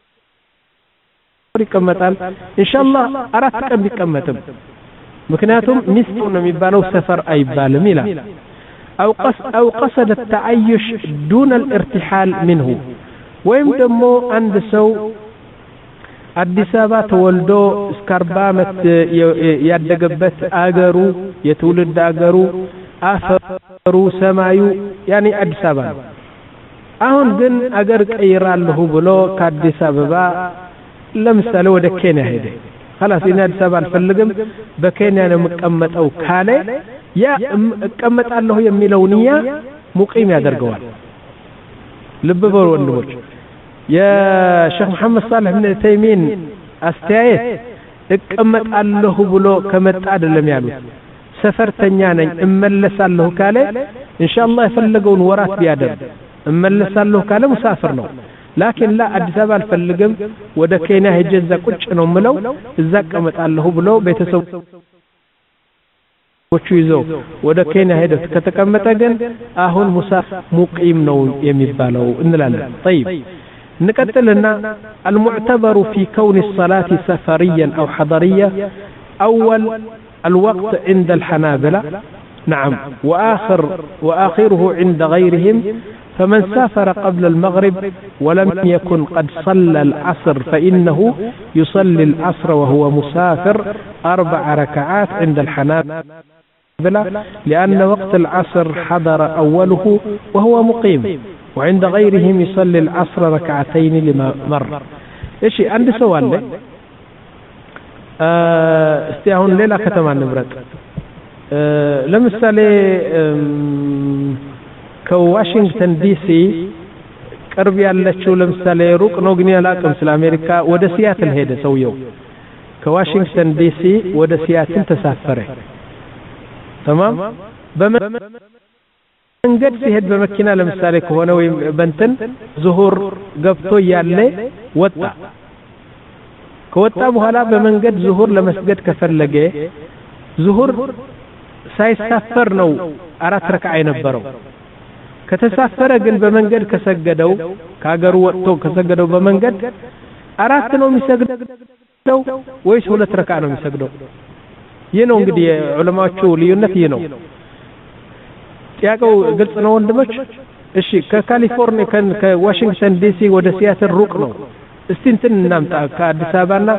ይቀመጣል ኢንሻአላህ አራት ቀን ቢቀመጥም ምክንያቱም ሚስቱ ነው የሚባለው ሰፈር አይባልም ይላል أو قصد أو قصد التعيش دون الارتحال منه ወይም ደግሞ አንድ ሰው አዲስ አበባ ተወልዶ እስከ አርባ ዓመት ያደገበት አገሩ የትውልድ አገሩ አፈሩ ሰማዩ ያኒ አዲስ አበባ አሁን ግን አገር ቀይራለሁ ብሎ ከአዲስ አበባ ለምሳሌ ወደ ኬንያ ሄደ خلاص እኔ አዲስ አበባ አልፈልግም በኬንያ ነው መቀመጠው ካለ ያ እቀመጣለሁ የሚለው ንያ ሙቂም ያደርገዋል ልብ በሉ ወንድሞች የሼክ መሐመድ ሳልህ ኢብኑ ተይሚን አስተያየት እቀመጣለሁ ብሎ ከመጣ አይደለም ያሉት ሰፈርተኛ ነኝ እመለሳለሁ ካለ ኢንሻአላህ የፈለገውን ወራት ቢያደርግ እመለሳለሁ ካለ ሙሳፍር ነው ላኪን ላ አዲስ አበባ አልፈልግም ወደ ኬንያ ሄጄ እዛ ቁጭ ነው ምለው እዛ እቀመጣለሁ ብሎ ቤተሰቦቹ ይዞ ወደ ኬንያ ሄደ ከተቀመጠ ግን አሁን ሙሳፍር ሙቂም ነው የሚባለው እንላለን طيب نقتلنا المعتبر في كون الصلاة سفريا أو حضرية أول الوقت عند الحنابلة نعم وآخر وآخره عند غيرهم فمن سافر قبل المغرب ولم يكن قد صلى العصر فإنه يصلي العصر وهو مسافر أربع ركعات عند الحنابلة لأن وقت العصر حضر أوله وهو مقيم وعند غيرهم يصلي العصر ركعتين لما مر ايش عندي سؤال لي استيعون ليلة كتمان نبرد أه لمثالي كواشنطن دي سي ቅርብ ያለችው ለምሳሌ ሩቅ ነው ግን ያላቀም ስለ አሜሪካ ወደ ሲያትል ሄደ ሰውየው ከዋሽንግተን ዲሲ ወደ ሲያትል ተሳፈረ تمام በመንገድ ሲሄድ በመኪና ለምሳሌ ከሆነ ወይ በእንትን ዙሁር ገብቶ ያለ ወጣ ከወጣ በኋላ በመንገድ ዙሁር ለመስገድ ከፈለገ ዙሁር ሳይሳፈር ነው አራት ረካዓ የነበረው ከተሳፈረ ግን በመንገድ ከሰገደው ካገሩ ወጥቶ ከሰገደው በመንገድ አራት ነው የሚሰግደው ወይስ ሁለት ረካዓ ነው የሚሰግደው ይሄ ነው እንግዲህ የዑለማዎቹ ልዩነት ይሄ ነው ጥያቄው ግልጽ ነው ወንድሞች እሺ ከካሊፎርኒያ ከዋሽንግተን ዲሲ ወደ ሲያትል ሩቅ ነው እስቲ እንትን እናምጣ ከአዲስ አበባና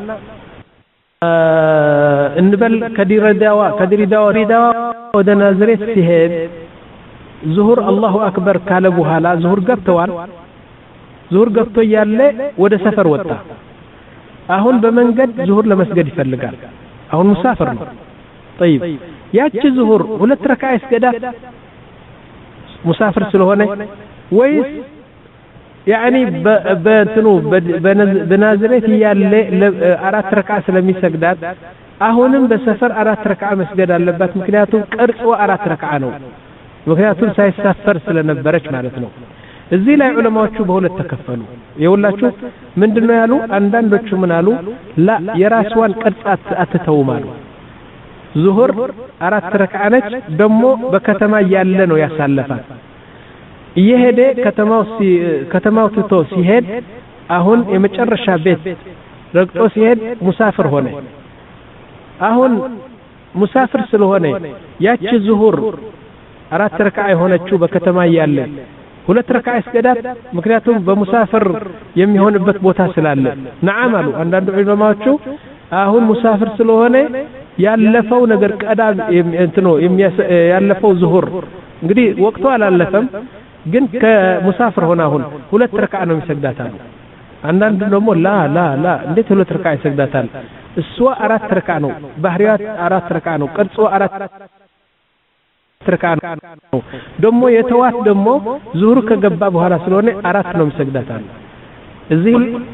እንበል ከዲረዳዋ ከዲረዳዋ ሪዳዋ ወደ ናዝሬት ሲሄድ ዙሁር አላሁ አክበር ካለ በኋላ ዙሁር ገብተዋል ዙሁር ገብቶ ያለ ወደ ሰፈር ወጣ አሁን በመንገድ ዙሁር ለመስገድ ይፈልጋል አሁን ሙሳፍር ነው طيب ያቺ ዙሁር ሁለት ረካዓ ይስገዳት ሙሳፍር ስለሆነ ወይስ يعني በእንትኑ በናዝሬት ያለ አራት ረካዓ ስለሚሰግዳት አሁንም በሰፈር አራት ረካዓ መስገድ አለባት ምክንያቱም ቅርጹ አራት ረካዓ ነው ምክንያቱም ሳይሳፈር ስለነበረች ማለት ነው እዚህ ላይ ዑለማዎቹ በሁለት ተከፈሉ የውላችሁ ምንድነው ያሉ አንዳንዶቹ ምን አሉ ላ የራስዋን ቅርጻት አትተውም አሉ ዙሁር አራት ረክዓ ነች ደሞ በከተማ ያለ ነው ያሳለፋት እየሄደ ከተማው ከተማው ትቶ ሲሄድ አሁን የመጨረሻ ቤት ረግጦ ሲሄድ ሙሳፍር ሆነ አሁን ሙሳፍር ስለሆነ ያቺ ዙሁር አራት ረክዓ የሆነችው በከተማ ያለ ሁለት ረክዓ ይስገዳት ምክንያቱም በሙሳፍር የሚሆንበት ቦታ ስላለ ነዓም አሉ አንዳንድ ዑለማዎቹ አሁን ሙሳፍር ስለሆነ ያለፈው ነገር ቀዳም እንትኖ ያለፈው ዙሁር እንግዲህ ወቅቱ አላለፈም ግን ከሙሳፍር ሆነ አሁን ሁለት ረክዓ ነው የሚሰግዳታል አንዳንድ ደግሞ ላ ላ ላ እንዴት ሁለት ረክዓ ይሰግዳታል እሷ አራት ረክዓ ነው ባህሪያት አራት ረክዓ ነው ቅርጹ አራት ረክዓ ነው ደግሞ የተዋት ደግሞ ዙሁር ከገባ በኋላ ስለሆነ አራት ነው የሚሰግዳታል እዚህ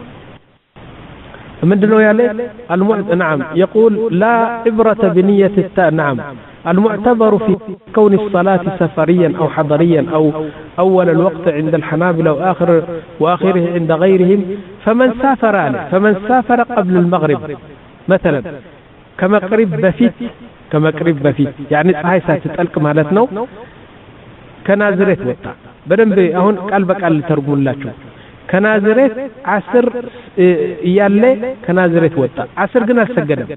ምንድነው ያለ المعت نعم يقول لا عبرة بنية التاء نعم المعتبر في كون الصلاة سفريا أو حضريا أو أول الوقت عند الحنابلة وآخر وآخره عند غيرهم فمن سافر عليه فمن سافر قبل المغرب مثلا كما قريب بفيت كما قريب بفيت يعني هاي ستتألق مالتنا كنازرت وطا بدن هون قلبك قال ترجم الله كنازرت عصر ياله كنازرت وطا عصر ግን አልሰገደም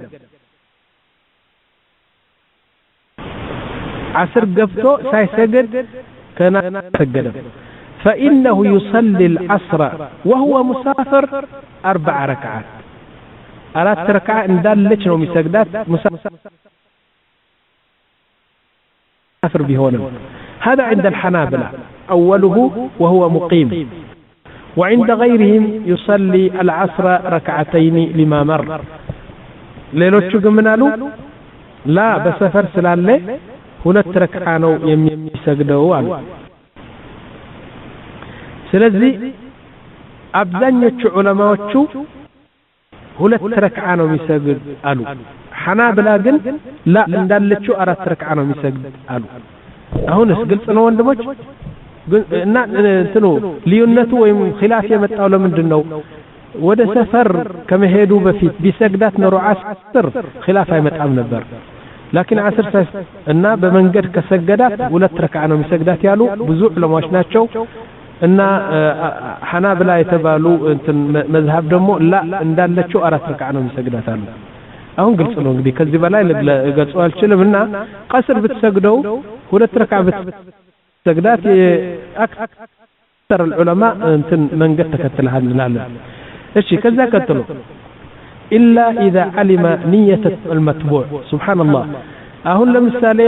عصر ገብቶ ሳይሰገድ كنازرت فإنه يصلي العصر وهو مسافر أربع ركعات አራት ረክዓ እንዳለች ነው የሚሰግዳት مسافر بهونه هذا عند الحنابلة أوله وهو مقيم وعند غيرهم يصلي العصر ركعتين لما مر ሌሎቹ ግን ምን አሉ ላ በሰፈር ስላለ ሁለት ረክዓ ነው የሚሰግደው አሉ ስለዚህ አብዛኞቹ ዑለማዎቹ ሁለት ረክዓ ነው የሚሰግድ አሉ ሐናብላ ግን ላ እንዳለችው አራት ረክዓ ነው የሚሰግድ አሉ አሁንስ ግልጽ ነው ወንድሞች እና እንትኑ ልዩነቱ ወይም ኺላፍ የመጣው ለምንድነው ወደ ሰፈር ከመሄዱ በፊት ቢሰግዳት ነው አስር ኺላፍ አይመጣም ነበር لكن عصر እና በመንገድ ከሰገዳት ሁለት ረክዓ ነው የሚሰግዳት ያሉ ብዙ ዑለማዎች ናቸው እና ሐናብላ የተባሉ እንትን መዝሐብ ደግሞ ላ እንዳለችው አራት ረክዓ ነው የሚሰግዳት አሉ አሁን ግልጽ ነው እንግዲህ ከዚህ በላይ ልገልጸው አልችልምና ቀስር ብትሰግደው ሁለት ረክዓ ብትሰግዳት አክثر العلماء እንትን መንገድ ተከትለሃል እንላለን እሺ ከዛ ቀጥሎ إلا إذا علم نية المتبوع سبحان الله አሁን ለምሳሌ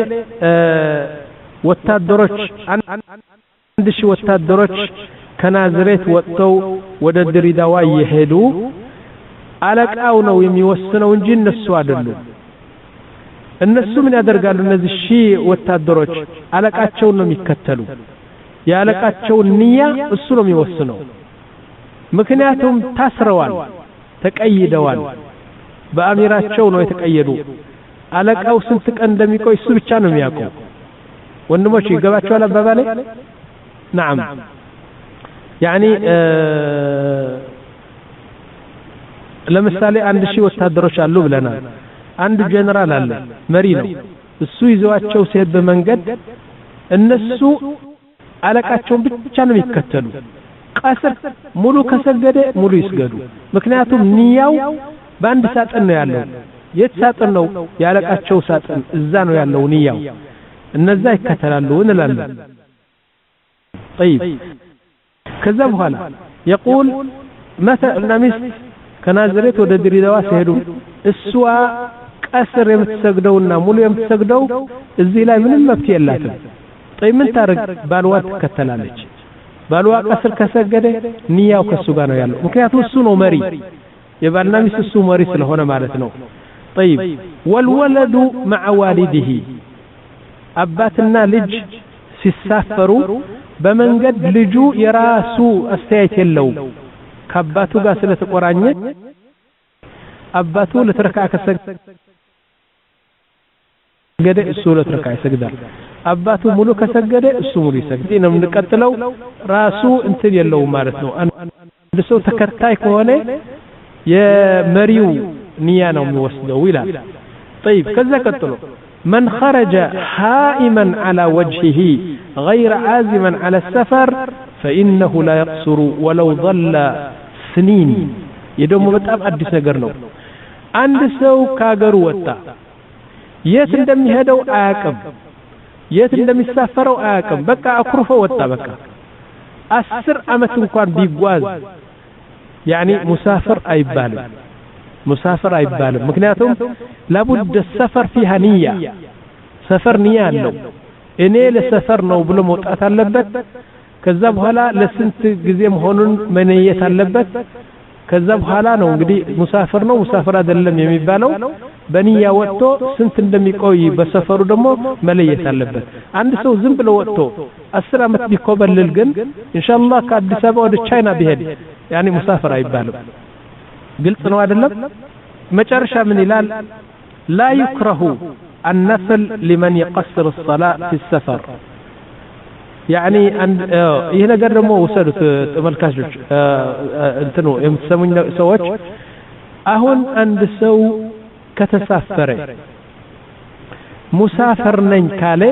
ወታደሮች አንድ ሺህ ወታደሮች ከናዝሬት ወጥተው ወደ ድሬዳዋ ይሄዱ አለቃው ነው የሚወስነው እንጂ እነሱ አይደሉም እነሱ ምን ያደርጋሉ እነዚህ ሺህ ወታደሮች አለቃቸው ነው የሚከተሉ ያለቃቸው ንያ እሱ ነው የሚወስነው ምክንያቱም ታስረዋል ተቀይደዋል በአሚራቸው ነው የተቀየዱ አለቃው ስንት ቀን እንደሚቆይ እሱ ብቻ ነው የሚያውቀው ወንድሞች ይገባቸዋል አባባሌ نعم يعني ለምሳሌ አንድ ሺህ ወታደሮች አሉ ብለናል አንድ ጀነራል አለ መሪ ነው እሱ ይዘዋቸው ሲሄድ በመንገድ እነሱ አለቃቸውን ብቻ ነው የሚከተሉ ቀስር ሙሉ ከሰገደ ሙሉ ይስገዱ ምክንያቱም ንያው በአንድ ሳጥን ነው ያለው የት ሳጥን ነው ያለቃቸው ሳጥን እዛ ነው ያለው ንያው እነዛ ይከተላሉ እንላለን طيب كذا بحال يقول مثلا نمس كنازرت ወደ ድሬዳዋ ሲሄዱ እሷ ቀስር የምትሰግደውና ሙሉ የምትሰግደው እዚህ ላይ ምንም መብት የላትም طيب ምን ታረግ ባልዋ ትከተላለች ባልዋ ቀስር ከሰገደ ንያው ከሱ ጋር ነው ያለው ምክንያቱም እሱ ነው መሪ የባልና ሚስት እሱ መሪ ስለሆነ ማለት ነው طيب والولد مع والده አባትና ልጅ ሲሳፈሩ በመንገድ ልጁ የራሱ አስተያየት የለው ከአባቱ ጋር ስለተቆራኘ አባቱ ለተረካ ከሰገደ ገደ እሱ ሁለት ረካ ይሰግዳል አባቱ ሙሉ ከሰገደ እሱ ሙሉ ይሰግድ ነው እንቀጥለው ራሱ እንትን የለው ማለት ነው አንድ ሰው ተከታይ ከሆነ የመሪው ንያ ነው የሚወስደው ይላል طيب ከዛ ቀጥሎ من خرج حائما على وجهه غير عازما على السفر فإنه لا يقصر ولو ظل سنين يدوم በጣም አዲስ ነገር ነው አንድ ሰው ካገሩ ወጣ የት እንደሚሄደው አያውቅም የት እንደሚሳፈረው አያውቅም በቃ አኩርፎ ወጣ በቃ አስር አመት እንኳን ቢጓዝ يعني مسافر አይባልም مسافر አይባልም ምክንያቱም لابد السفر فيها نية سفر نية አለው እኔ ለሰፈር ነው ብሎ መውጣት አለበት ከዛ በኋላ ለስንት ጊዜ መሆኑን መነየት አለበት ከዛ በኋላ ነው እንግዲህ ሙሳፈር ነው ሙሳፈር አይደለም የሚባለው በንያ ወጥቶ ስንት እንደሚቆይ በሰፈሩ ደግሞ መለየት አለበት አንድ ሰው ዝም ብሎ ወጥቶ አስር አመት ቢኮበልል ግን ኢንሻአላህ ከአዲስ አበባ ወደ ቻይና ቢሄድ ያኒ ሙሳፈር አይባልም ግልጽ ነው አይደለም መጨረሻ ምን ይላል لا يكره النفل لمن يقصر الصلاة في السفر يعني عند ይሄ ነገር ደግሞ ወሰዱት ተመልካቾች እንትኑ የምትሰሙኝ ሰዎች አሁን አንድ ሰው ከተሳፈረ ሙሳፈር ነኝ ካለ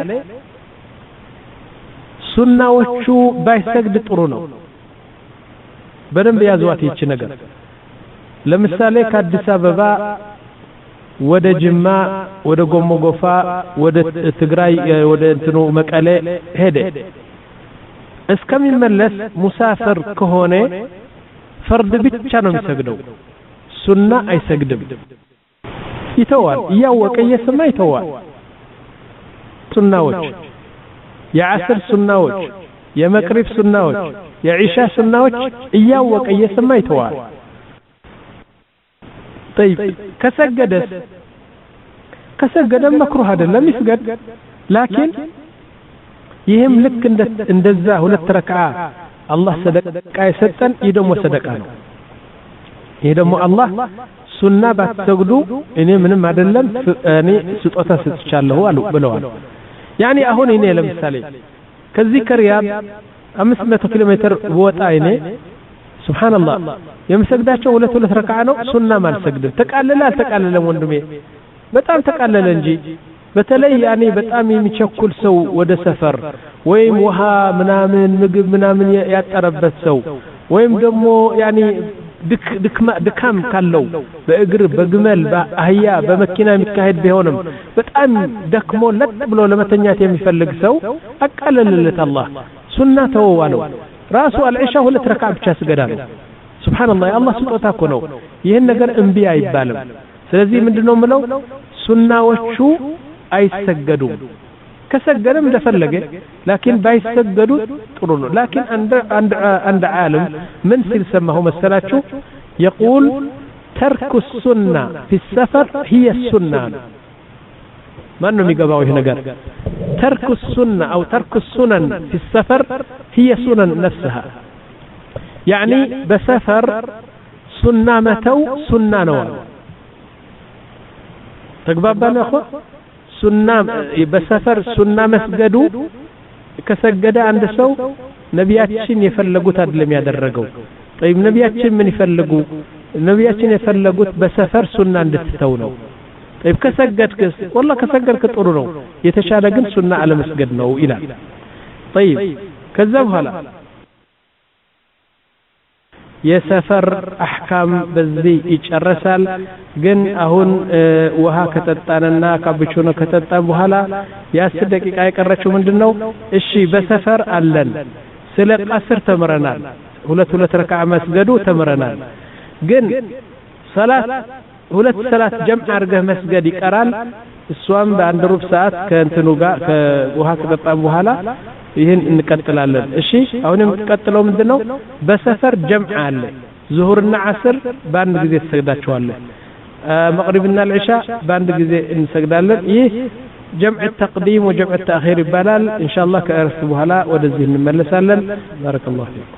ሱናዎቹ ባይሰግድ ጥሩ ነው በደንብ ያዟት ይቺ ነገር ለምሳሌ ከአዲስ አበባ ወደ ጅማ ወደ ጎሞጎፋ ወደ ትግራይ ወደ እንትኑ መቀሌ ሄደ እስከሚመለስ ሙሳፈር ከሆነ ፈርድ ብቻ ነው የሚሰግደው ሱና አይሰግድም ይተዋል ያወቀ የሰማ ይተዋል ሱናዎች የዓስር ሱናዎች የመቅሪብ ሱናዎች የኢሻ ሱናዎች ያወቀ የሰማ ይተዋል طيب كسجدس كسجد مكروه አይደለም ይስገድ لكن ይሄም ልክ እንደዛ ሁለት ረክዓ አላህ ሰደቃ ይሰጠን ይደሞ ሰደቃ ነው ይሄ ደግሞ አላህ ሱና ባትሰግዱ እኔ ምንም አይደለም እኔ ስጦታ ሰጥቻለሁ አሉ ብለዋል يعني አሁን እኔ ለምሳሌ ከዚህ ከሪያድ አምስት መቶ ኪሎ ሜትር ወጣ እኔ سبحان الله የምሰግዳቸው ሁለት ሁለት ረክዓ ነው ሱና ማልሰግድም ተቃለለ አልተቃለለም ወንድሜ በጣም ተቃለለ እንጂ በተለይ ያኔ በጣም የሚቸኩል ሰው ወደ ሰፈር ወይም ውሃ ምናምን ምግብ ምናምን ያጠረበት ሰው ወይም ደግሞ ያኔ ድክ ድክማ ድካም ካለው በእግር በግመል በአህያ በመኪና የሚካሄድ ቢሆንም በጣም ደክሞ ለጥ ብሎ ለመተኛት የሚፈልግ ሰው አቃለለለት አላህ ሱና ተወዋለው ራሱ አልኢሻ ሁለት ረክዓ ብቻ ስገዳለው ሱብሃንአላህ አላህ ስጦታ እኮ ነው ይሄን ነገር እንቢ አይባልም ስለዚህ ምንድነው ምለው ሱናዎቹ አይሰገዱም ከሰገደም እንደፈለገ لكن ባይሰገዱ ጥሩ ነው لكن عند عند عند عالم من ሲል ሰማሁ መሰላችሁ يقول ترك السنة في السفر هي السنة ما انه የሚገባው ይሄ ነገር ترك السنة او ترك السنن في السفر هي سنن نفسها يعني بسفر سنة متو سنة نوال تقبابنا اخوة سنة بسفر سنة مسجدو كسجد عند سو نبياتشين يفلقوت أدلم يدرقو طيب نبياتشين من يفلقو نبياتشين يفلقوت بسفر سنة عند تتونو طيب كسجد كس والله كسجد كتقرنو يتشارقن سنة على مسجدنا إلى طيب كذب هلا የሰፈር አህካም በዚህ ይጨረሳል ግን አሁን ውሃ ከተጣነና ካብቾነ ከተጣን በኋላ የ10 ደቂቃ የቀረችው ምንድነው እሺ በሰፈር አለን ስለ ቀስር ተምረናል ሁለት ሁለት ረክዓ መስገዱ ተምረናል ግን ሰላት ሁለት ሰላት ጀምዕ አርገህ መስገድ ይቀራል እሷም በአንድ ሩብ ሰዓት ከእንትኑ ጋር ከውሃ ከተጣን በኋላ ይሄን እንቀጥላለን እሺ አሁን የምትቀጥለው ምንድነው በሰፈር ጀምዕ አለ ዙሁርና ዓስር በአንድ ጊዜ ተሰግዳቸዋለህ መግሪብና العشاء በአንድ ጊዜ እንሰግዳለን ይህ ጀምዕ التقديم وجمع التأخير ይባላል ኢንሻአላህ ከእረፍት በኋላ ወደዚህ እንመለሳለን ባረከላሁ ፊክ